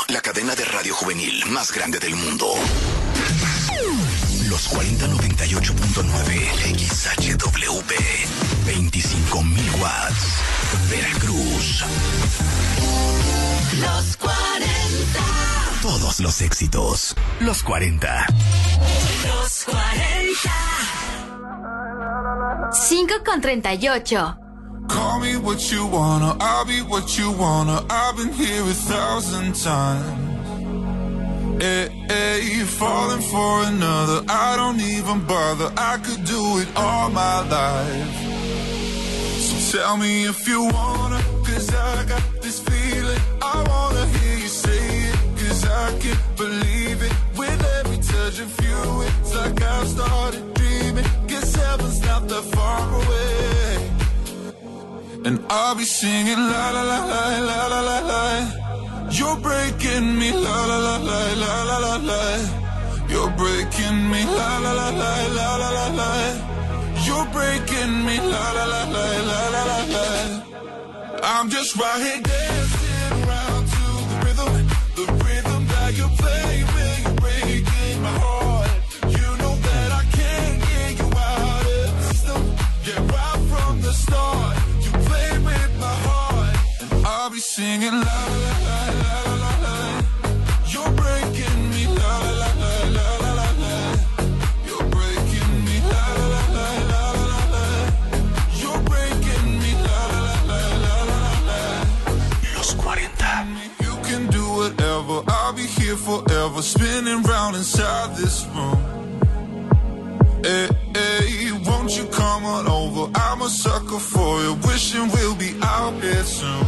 la cadena de radio juvenil más grande del mundo. Los 4098.9 XHWP, 25,000 watts, Veracruz. Los 40. Todos los éxitos. Los 40. Los 40. 5:38. Call me what you wanna, I'll be what you wanna. I've been here 1,000 times. Hey, falling for another, I don't even bother. I could do it all my life. So tell me if you wanna, 'cause I got this feeling. I wanna hear you say it, 'cause I can't believe it. With every touch of you, it's like I've started dreaming. Guess heaven's not that far away. And I'll be singing la la la la la la la la. You're breaking me la la la la la la la la. You're breaking me la la la la la la la la. You're breaking me la la la la la la la la. I'm just right here dancing around to the rhythm that you play when you're breaking my heart. You know that I can't get you out of the system. Yeah, right from the start. I'll be singing la la la la la la la. You're breaking me la la la la la la la la. You're breaking me la la la la la la la la. You're breaking me la la la la la la la. Los 40. You can do whatever, I'll be here forever, spinning round inside this room. Hey, won't you come on over? I'm a sucker for you, wishing we'll be out here soon.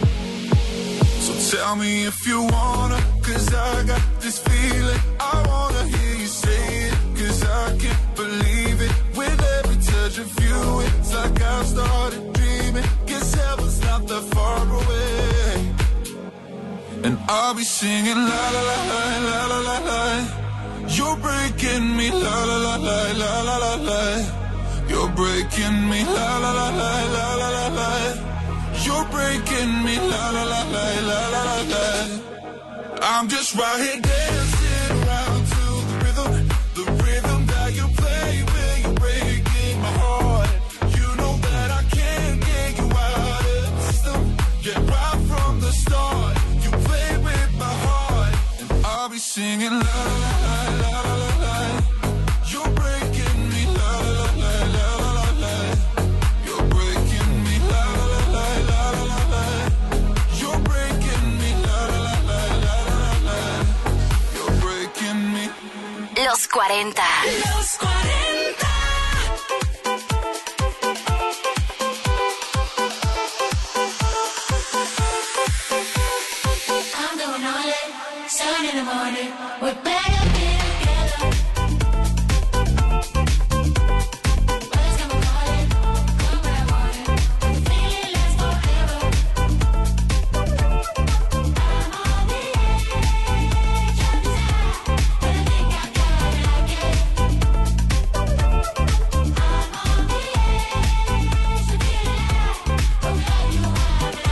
Tell me if you wanna, 'cause I got this feeling. I wanna hear you say it, 'cause I can't believe it. With every touch of you, it's like I've started dreaming. Guess heaven's not that far away. And I'll be singing la la la la la la la la. You're breaking me la la la la la la la la. You're breaking me la la la la la la la la. You're breaking me, la la la la la la la la. I'm just right here dancing around to the rhythm that you play when you're breaking my heart. You know that I can't get you out of the system. Yeah, right from the start, you play with my heart, and I'll be singing la la la la la la la. You're breaking me, la la la la la la la. You're breaking me, la la la la la la la. You're breaking me, la la la la la la la. You're breaking me. Los 40. Los 40. I'm doing all it, 7 in the morning. We're better be together. Words come calling, come when I want it. Feeling lasts forever. I'm on the edge of desire, but I think I gotta like it. I'm on the edge of feeling high. Don't have you have it.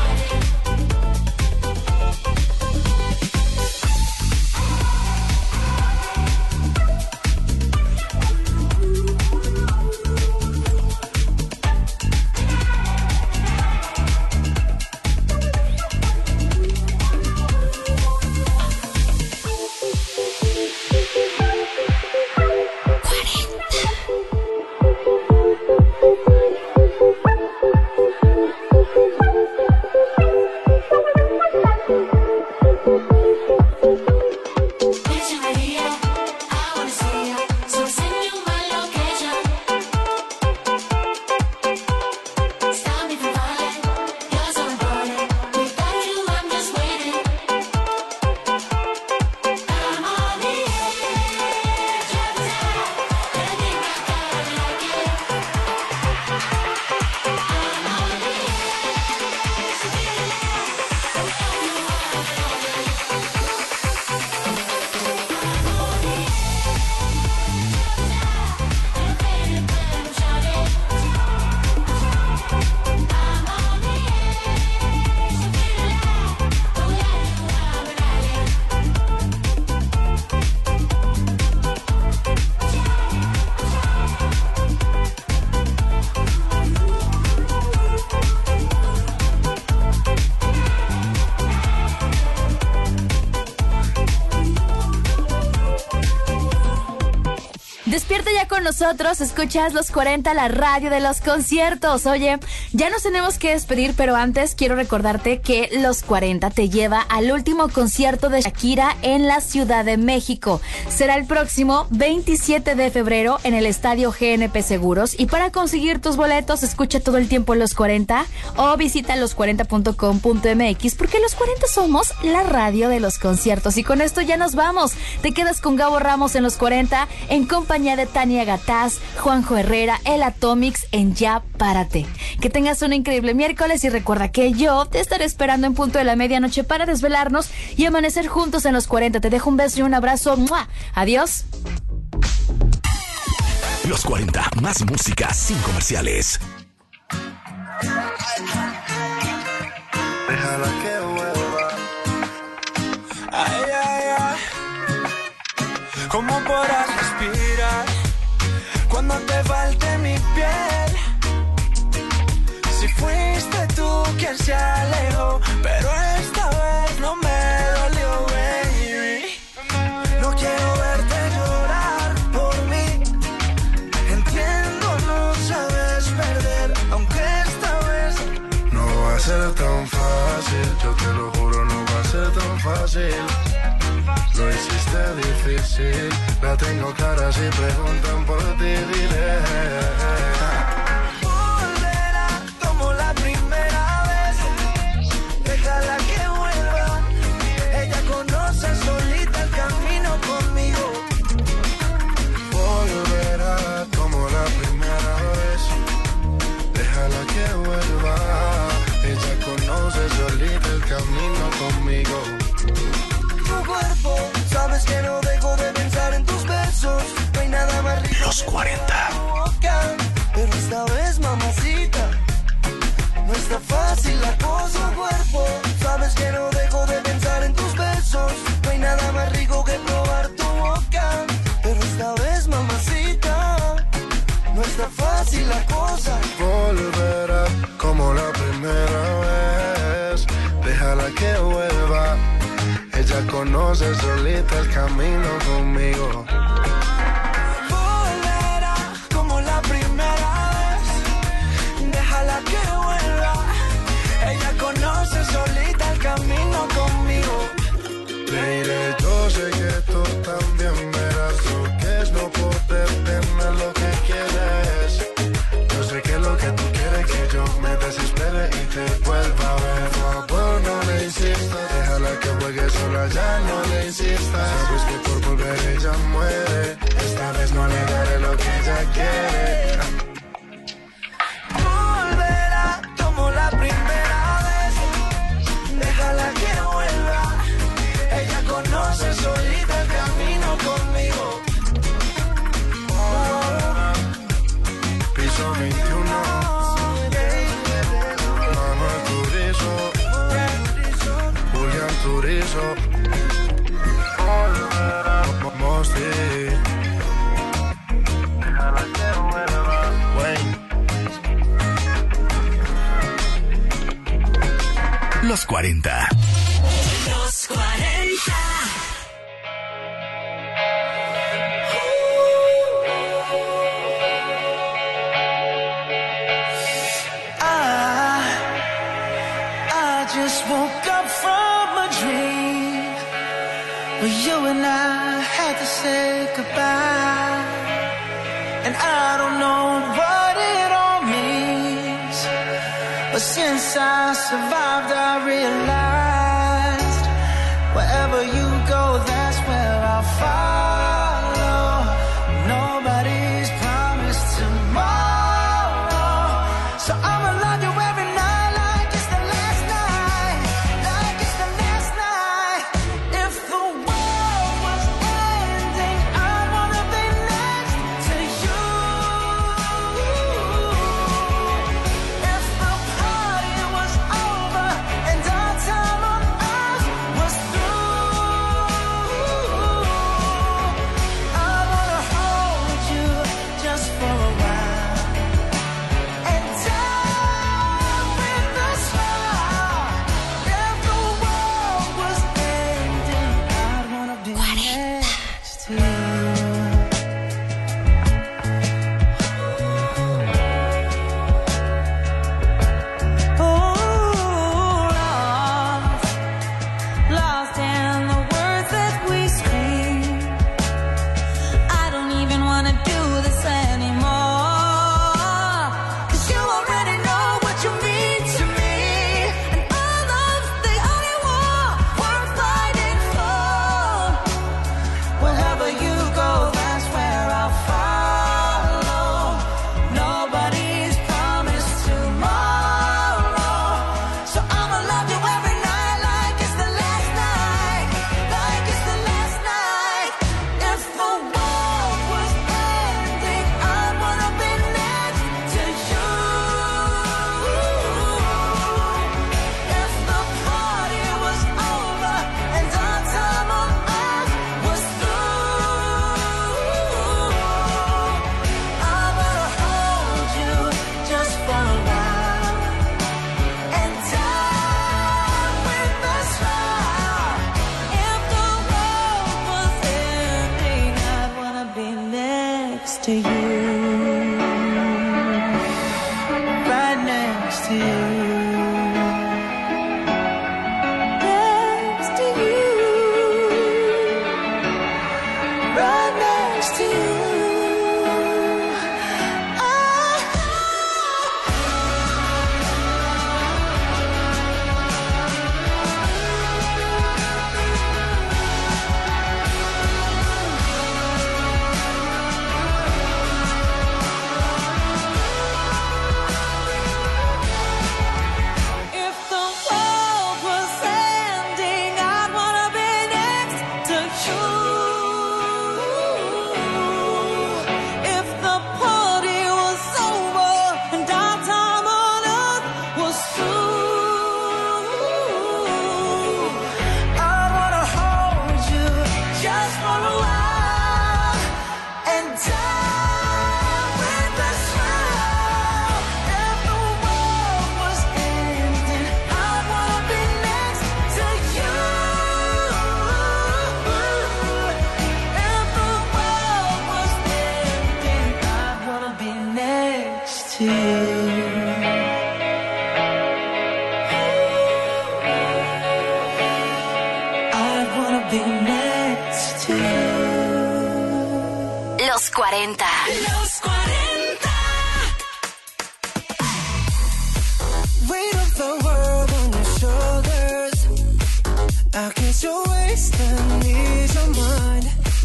con nosotros, escuchas Los 40, la radio de los conciertos. Oye, ya nos tenemos que despedir, pero antes quiero recordarte que Los 40 te lleva al último concierto de Shakira en la Ciudad de México. Será el próximo 27 de febrero en el Estadio GNP Seguros. Y para conseguir tus boletos, escucha todo el tiempo Los 40 o visita los40.com.mx, porque Los 40 somos la radio de los conciertos. Y con esto ya nos vamos. Te quedas con Gabo Ramos en Los 40 en compañía de Tania Gataz, Juanjo Herrera, el Atomics en Ya Párate. Que tengas un increíble miércoles y recuerda que yo te estaré esperando en punto de la medianoche para desvelarnos y amanecer juntos en Los 40. Te dejo un beso y un abrazo. ¡Mua! Adiós. Los 40, más música sin comerciales. Déjala que vuelva. Ay, ay, ay. ¿Cómo podrás respirar cuando te falte mi piel? Si fuiste tú quien se alejó, pero esta vez no me dolió, baby. No quiero verte llorar por mí. Entiendo, no sabes perder, aunque esta vez no va a ser tan fácil. Yo te lo juro, no va a ser tan fácil. Lo hiciste difícil. La tengo clara si preguntan por ti, diré. Volverá como la primera vez. Déjala que vuelva. Ella conoce solita el camino conmigo. Volverá como la primera vez. Déjala que vuelva. Ella conoce solita el camino conmigo. Tu cuerpo, sabes que no dejo de pensar en tus besos. No hay nada más rico. Los 40. Pero esta vez, mamacita, no está fácil la cosa. Tu cuerpo, sabes que no dejo de pensar en tus besos. No hay nada más rico que probar tu boca. Pero esta vez, mamacita, no está fácil la cosa. Volverá como la primera vez. Déjala que vuelva. Ella conoce solita el camino conmigo. Volverá como la primera vez. Déjala que vuelva. Ella conoce solita el camino conmigo. Le diré, yo sé que tú también verás lo que es no poder tener lo que quieres. Yo sé que lo que tú quieres que yo me desespere y te vuelva a ver. Por favor, no le insistas. Déjala que juegue sola, ya no le insistas. Sabes que por volver ella muere. Esta vez no le daré lo que ella quiere. Volverá como la primera vez. Déjala que vuelva. Ella conoce solita el camino conmigo. Piso 21. Manuel Turizo. Julián Turizo. Mosti. Déjala que vuelva. Wayne. Los 40. Los 40. I just woke up from a dream where you and I had to say goodbye. And I don't know what it all means, but since I survived I realized wherever you go, that's where I'll follow. Nobody's promised tomorrow, so I'ma love you every night like it's the last night, like it's the last night. If the world was ending, I wanna be next to you. If the party was over and to you. Right next to you. Next to you. Right next to you. Los 40. Los 40. Weight of the world on your shoulders. I guess you're wasting ease of mind.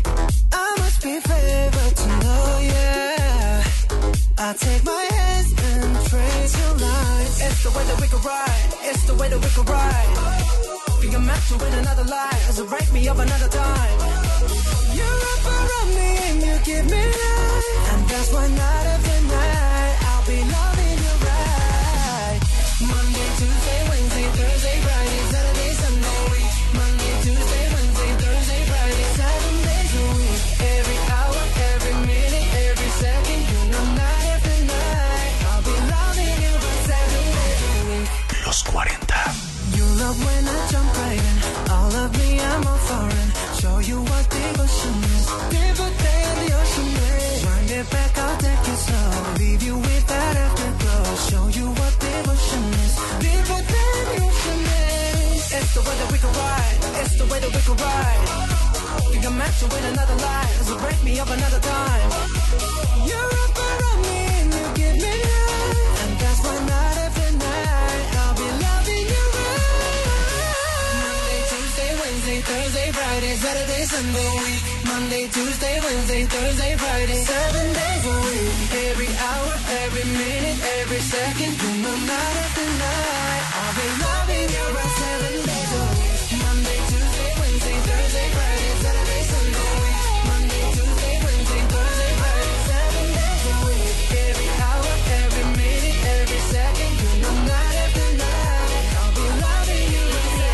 I must be favored to know, yeah. I take my hands and trace your lines. It's the way that we could ride. It's the way that we could ride. You're meant to win another life, so break me up another time. You're up around me and you give me life, and that's why night after night I'll be loving you right. Monday, Tuesday, Wednesday, Thursday, Friday, Saturday, Sunday, week. Monday, Tuesday, Wednesday, Thursday, Friday, 7 days a week. Every hour, every minute, every second, you know night after night I'll be loving you right 7 days a week. Los 40. You love when I jump right in. All of me, I'm all foreign. Show you what devotion is. Deeper than the ocean is. Wind it back, I'll take it slow. Leave you with that afterglow. Show you what devotion is. Deeper than the ocean is. It's the way that we can ride. It's the way that we can ride. You can match it with another life, so break me up another time. You're up around me and you give me life, and that's why night after night I'll be loving you right. Monday, Tuesday, Wednesday, Thursday, Friday, Saturday, Sunday, week. Monday, Tuesday, Wednesday, Thursday, Friday, 7 days a week. Every hour, every minute, every second, you know night after night I'll be loving you right 7 days a week. Monday, Tuesday, Wednesday, Thursday, Friday, Saturday, Sunday, week. Monday, Tuesday, Wednesday, Thursday, Friday, 7 days a week. Every hour, every minute, every second, you know night after night I'll be loving you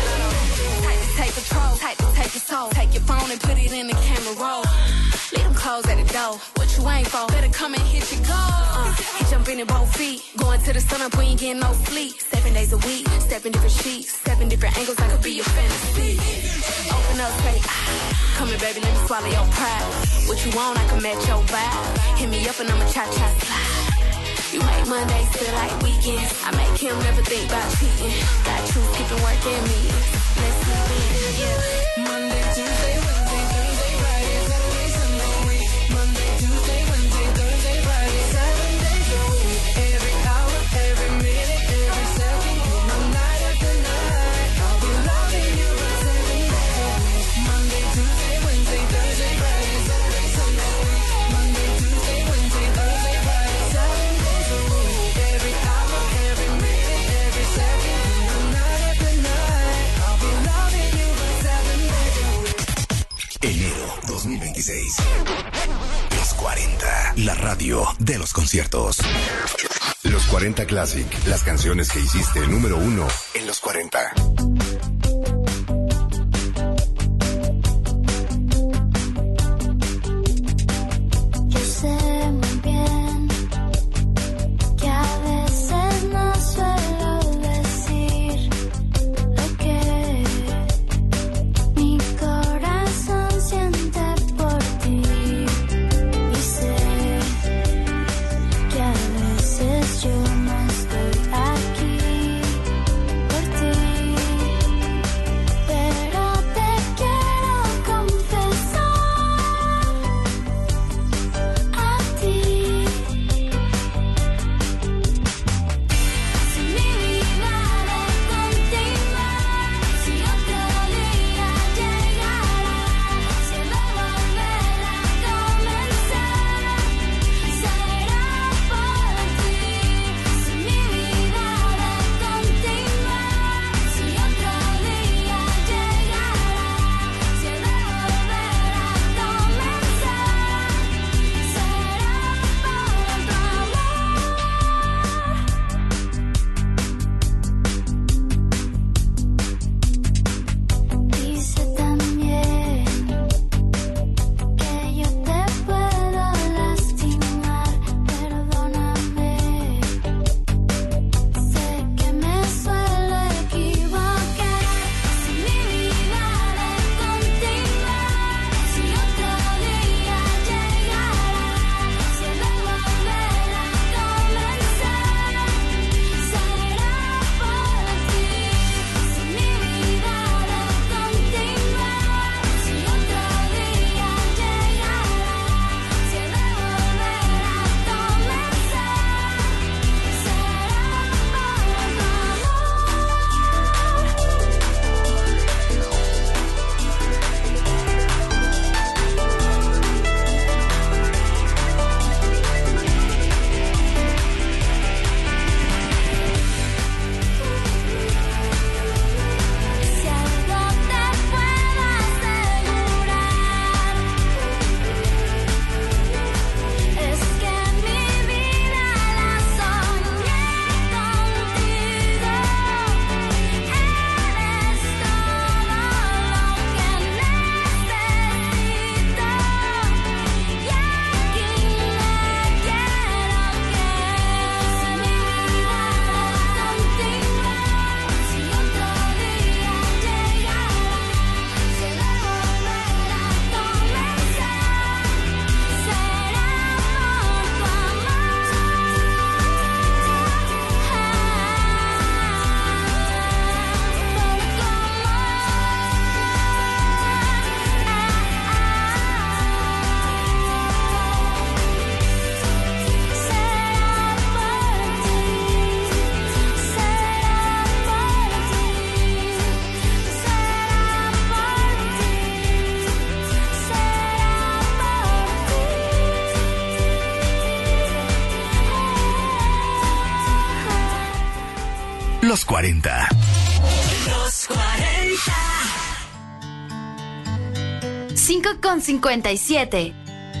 right 7 days a week. Take control, take your soul. Take your phone and put it in the camera roll. Leave them clothes at the door. What you ain't for? Better come and hit your goal. He jumping in both feet. Going to the sun up, we ain't getting no sleep. 7 days a week, 7 different sheets, 7 different angles. I could be your fantasy. Open up, say, come here, baby, let me swallow your pride. What you want, I can match your vibe. Hit me up and I'ma cha-cha slide. You make Mondays feel like weekends. I make him never think about cheating. Got truth, keeping work in me. Let's sleep in, yeah. Monday, Tuesday, Wednesday, Thursday, Friday, Saturday, Sunday, week. Monday, Tuesday, Wednesday, Thursday, Friday, 7 days a week. Every hour, every minute, every second, you know night after night I'll be loving you right 7 days a week. Monday, Tuesday, Wednesday, Thursday, Friday, Saturday, Sunday, week. Monday, Tuesday, Wednesday, Thursday, Friday, 7 days a week. Every hour, every minute, every second, you know night after night I'll be loving you right 7 days a week. Enero 2026. Los 40. La radio de los conciertos. Los 40 Classic. Las canciones que hiciste número 1 en los 40. Yo sé muy bien que a veces no suelo decir lo que mi corazón siente por ti. Y sé Los 40. Los 40. 5:57.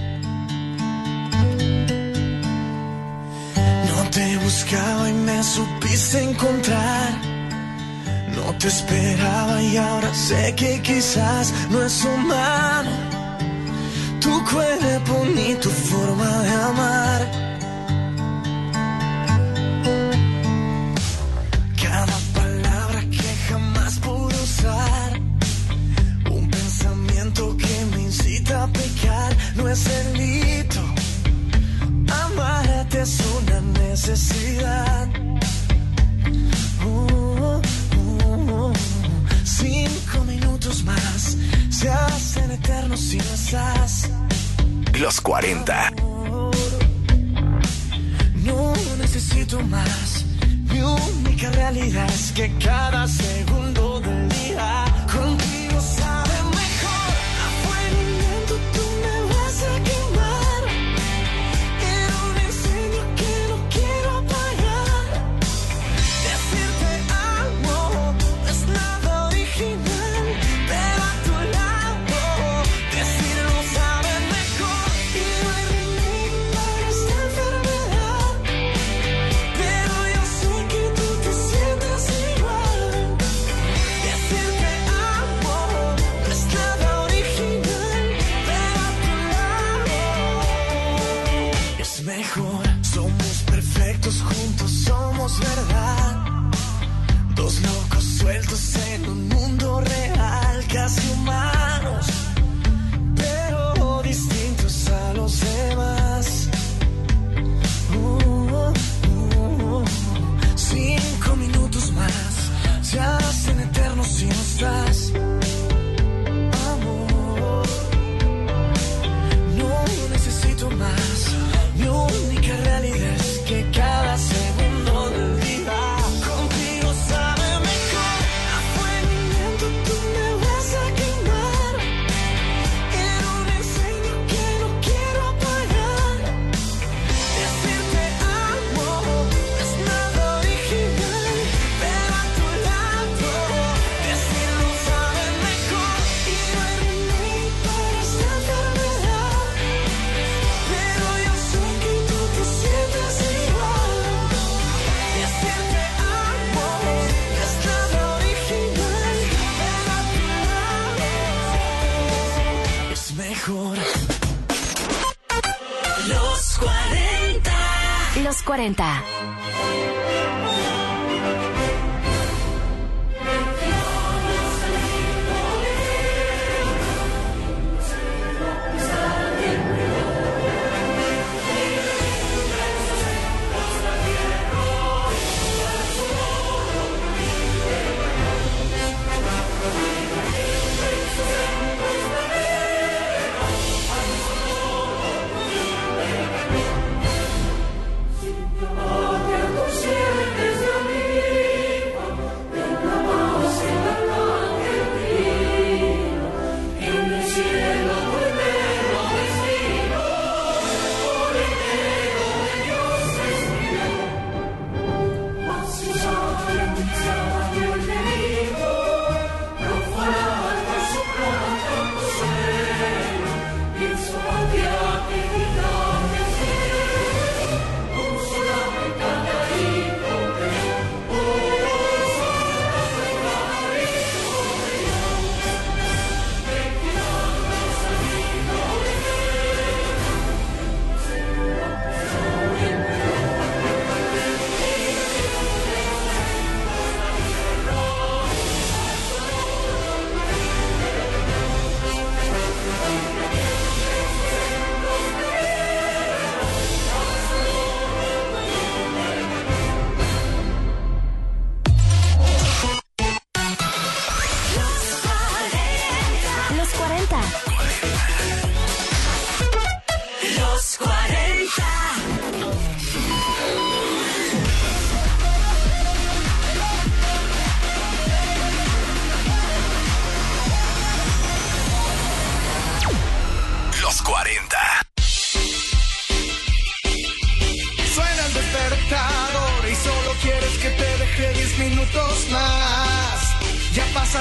No te buscaba y me supiste encontrar. No te esperaba y ahora sé que quizás no es humano tu cuerpo ni tu forma de amar. Cada palabra que jamás pude usar, un pensamiento que me incita a pecar, no es delito. Amarte es una necesidad. 5 minutos más se hacen eternos si no estás. Los 40. No necesito más. Mi única realidad es que cada segundo del día contigo sabe mejor. A fuego lento tú me vas a quemar. Era un incendio que no quiero apagar. Decirte amo no es nada original, pero a tu lado decirlo sabe mejor. Y no hay remedio para esta enfermedad, pero yo sé que tú te sientes igual. Decirte amo no es nada original, pero a tu lado es mejor. Somos perfectos juntos, somos verdad. Dos locos sueltos en un mundo real, casi humanos, pero distintos a los demás. 5 minutos más se hacen eternos si no estás. Amor, no necesito más. Mi única realidad es que cada segundo del día contigo sabe mejor. A fuego lento tú me vas a quemar. Era un incendio que no quiero apagar. Decirte amo no es nada original, pero a tu lado decirlo sabe mejor. Y no hay remedio para esta enfermedad, pero yo sé que tú te sientes igual. Decirte amo no es nada original, pero a tu lado es mejor. Los 40. Los 40. Siento que tu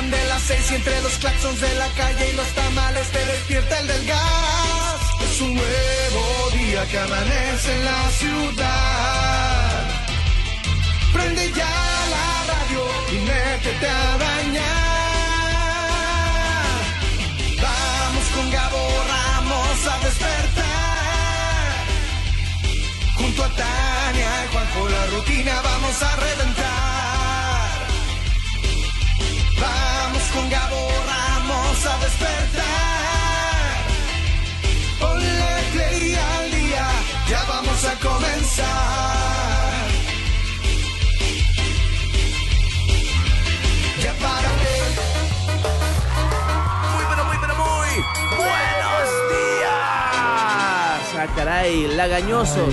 Prende las 6 y entre los claxons de la calle y los tamales te despierta el del gas. Es un nuevo día que amanece en la ciudad. Prende ya la radio y métete a bañar. Vamos con Gabo Ramos a despertar. Junto a Tania y Juanjo la rutina vamos a reventar. Vamos con Gabo Ramos a despertar. Ponle play al día, ya vamos a comenzar. Ya párate. Muy buenos días. Ah, caray, lagañosos.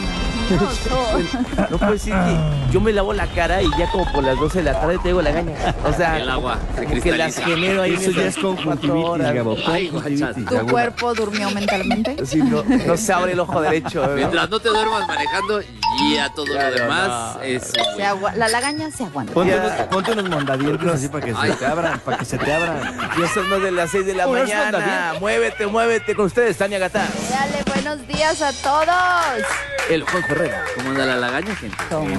No puedo decir que yo me lavo la cara y ya como por las 12 de la tarde tengo lagaña. O sea, el agua se como que las genero ahí. Eso ya es conjuntivitis, Gabo. Ay, Conjuntivitis. ¿Tu cuerpo durmió mentalmente? Sí, no se abre el ojo derecho. ¿no? Mientras no te duermas manejando, ya todo Claro, lo demás no. es... La lagaña se aguanta. Ponte unos mondadientes así para que se te abran, Ya son más de las 6 de la Unos mañana. mondadientes. Muévete con ustedes, Tania Gatá. Dale, buenos días a todos. El Juan Herrera. ¿Cómo anda la lagaña, gente?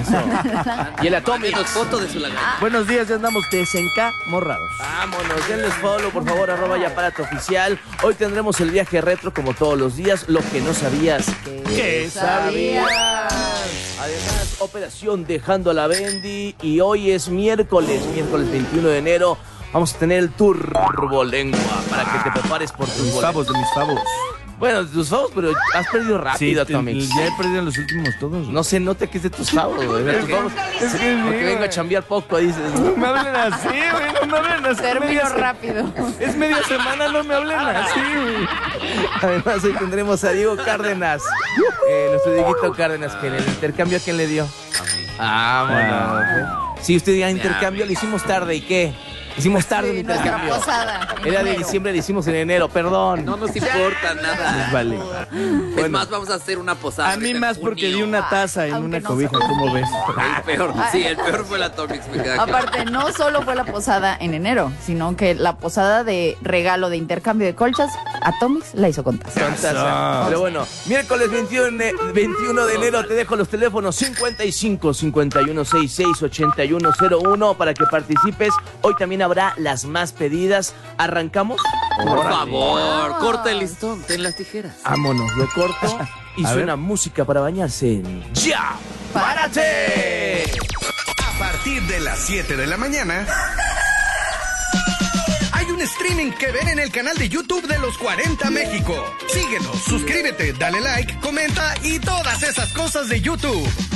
Y el Atomic. Menos foto de su lagaña. Buenos días, ya andamos morrados. Vámonos, denles follow, por favor, @yaparato_oficial. Hoy tendremos el viaje retro como todos los días, lo que no sabías. ¿Qué sabías? Además, operación Dejando a la Bendy. Y hoy es miércoles 21 de enero. Vamos a tener el Turbolengua para que te prepares por tus Mis boletos. favos. Bueno, de tus favos, pero has perdido rápido, Atomic. Ya he perdido en los últimos todos. No se nota que es de tus favos, güey. De tus favos. Es que Porque vengo a chambear poco, dices. no me hablen así, güey, no me hablen así. Termino rápido. Es media semana, no me hablen así, güey. Además, hoy tendremos a Diego Cárdenas, nuestro Dieguito Cárdenas, que en el intercambio, ¿a quién le dio? Vámonos. Sí, usted ya intercambio, lo hicimos tarde, ¿y qué? Hicimos tarde el nuestra intercambio. posada. en Era de enero. diciembre, lo hicimos en enero, perdón. No nos importa nada. Vale. Es más, vamos a hacer una posada. A mí ahorita en más porque junio. di una taza en Aunque una no cobija, somos- ¿cómo ves? El peor, sí, el peor fue la Atomics, me queda claro. Aparte, no solo fue la posada en enero, sino que la posada de regalo de intercambio de colchas, Atomics la hizo con taza. Con taza. Pero bueno, miércoles 21 de enero te dejo los teléfonos 55 51 66 8101 para que participes. Hoy también habrá las más pedidas. ¿Arrancamos? Por favor, corta el listón, ten las tijeras. Vámonos, lo corto y A suena música para bañarse en ¡Ya! ¡Párate! A partir de las 7 de la mañana. Hay un streaming que ver en el canal de YouTube de Los 40 México. Síguenos, suscríbete, dale like, comenta y todas esas cosas de YouTube.